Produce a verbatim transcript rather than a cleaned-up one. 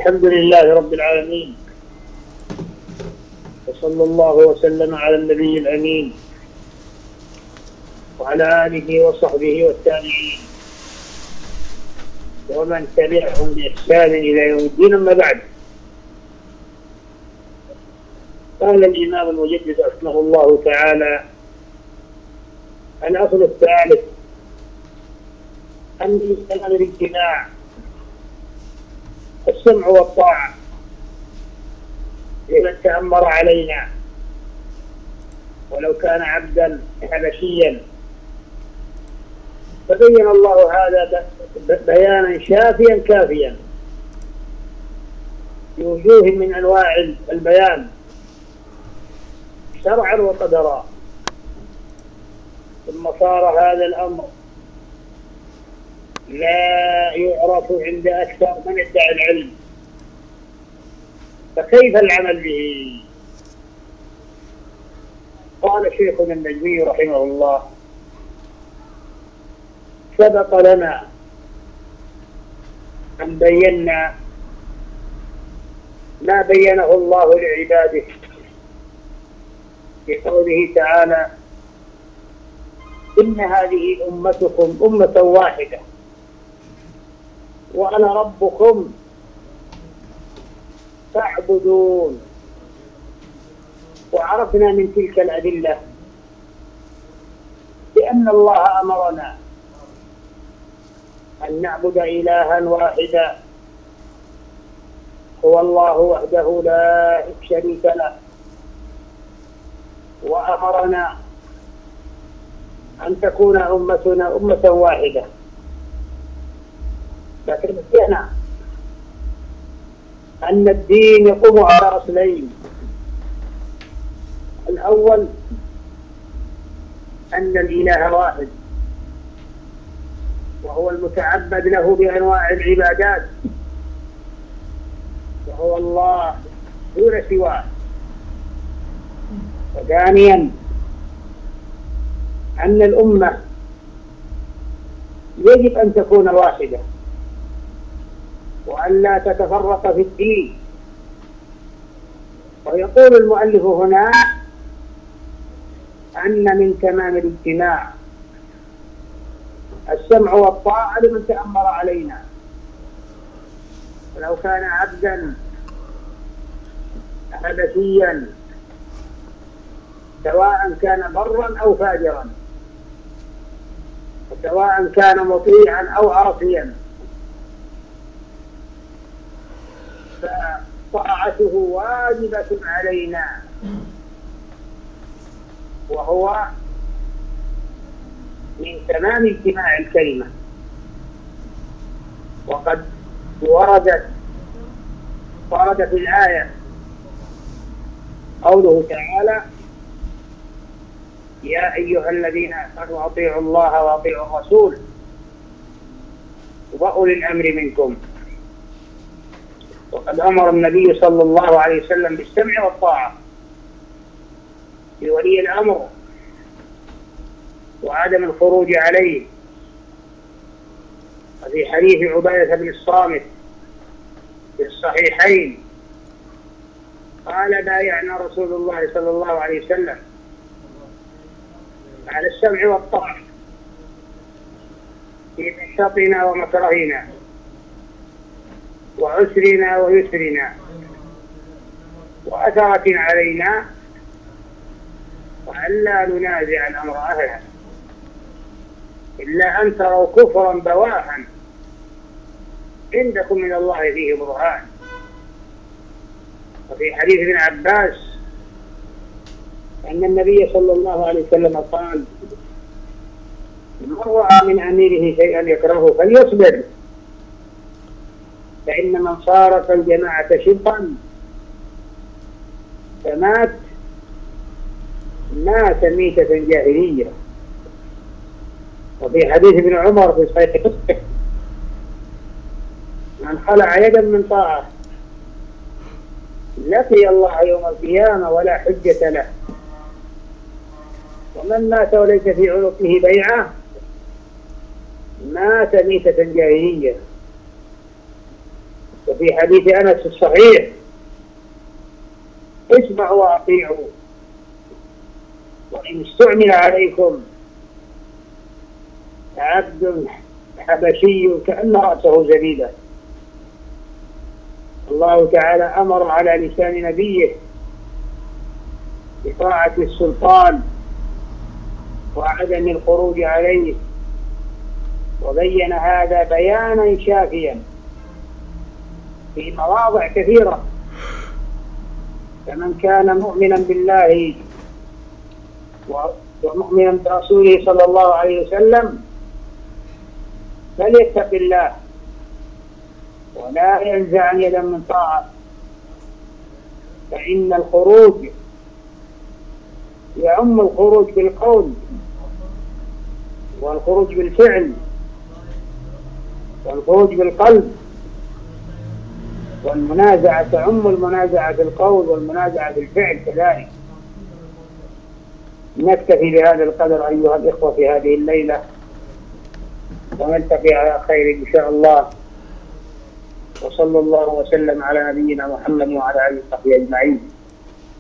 الحمد لله رب العالمين، وصلى الله وسلم على النبي الأمين وعلى آله وصحبه والتابعين ومن تبعهم بإحسان إلى يوم الدين. أما بعد، قال الإمام المجدد رحمه الله تعالى: الأصل الثالث أن الإسلام الاجتماع، السمع والطاعة لمن تأمر علينا ولو كان عبدا حبشيا. فبين الله هذا بيانا شافيا كافيا بوجوه من أنواع البيان شرعا وقدرا. ثم صار هذا الأمر لا يعرف عند أكثر من ادعى العلم، فكيف العمل به؟ قال شيخنا النجمي رحمه الله: سبق لنا أن بينا ما بينه الله لعباده في قوله تعالى: إن هذه أمتكم أمة واحدة وأنا ربكم فاعبدون. وعرفنا من تلك الأدلة بأن الله أمرنا أن نعبد إلها واحدا هو الله وحده لا شريك له، وأمرنا أن تكون أمتنا أمة واحدة. لكن نسينا أن الدين يقوم على أصلين: الأول أن الإله واحد وهو المتعبد له بأنواع العبادات، وهو الله دون سواه. وثانيا أن الأمة يجب أن تكون واحدة وأن لا تتفرق في الدين. ويقول المؤلف هنا أن من تمام الاجتماع السمع والطاعة لمن تأمر علينا ولو كان عبدا حبشيا، سواء كان برا أو فاجرا، وسواء كان مطيعا أو عاصيا، فطاعته واجبة علينا، وهو من تمام اجتماع الكلمة. وقد وردت ورد في الآية قوله تعالى: يا أيها الذين آمنوا أطيعوا الله وأطيعوا الرسول وأولي الأمر منكم. وقد أمر النبي صلى الله عليه وسلم بالسمع والطاعة لولي الأمر وعدم الخروج عليه. وفي حديث عبادة بن الصامت في الصحيحين قال: بايعنا رسول الله صلى الله عليه وسلم على السمع والطاعة في نشاطنا ومكرهنا وعسرنا ويسرنا وأثرة علينا، وألا ننازع الأمر أهله إلا أن تروا كفرا بواحا عندكم من الله فيه برهان. وفي حديث ابن عباس أن النبي صلى الله عليه وسلم قال: من رأى من أميره شيئا يكرهه فليصبر، فإن من صارت الجماعة شبرا فمات مات ميتة جاهلية. وفي حديث ابن عمر في صحيح مسلم: من خلع يدا من طاعة لقي الله يوم القيامة ولا حجة له، ومن مات وليس في عنقه بيعة مات ميتة جاهلية. وفي حديث أنس الصحيح: اسمعوا وأطيعوا، وإن استعمل عليكم عبد حبشي كأن رأسه زبيبة. الله تعالى أمر على لسان نبيه بطاعة السلطان وعدم الخروج عليه، وبين هذا بيانا شافيا في مواضع كثيرة. فمن كان مؤمنا بالله ومؤمنا برسوله صلى الله عليه وسلم فليتق الله ولا ينزع يدا من طاعة، فإن الخروج يعم الخروج بالقول والخروج بالفعل والخروج بالقلب، والمنازعة تعم المنازعة بالقول والمنازعة بالفعل كذلك. نكتفي بهذا القدر أيها الإخوة في هذه الليلة، ونلتقي على خير إن شاء الله، وصلى الله وسلم على نبينا محمد وعلى آله وصحبه أجمعين.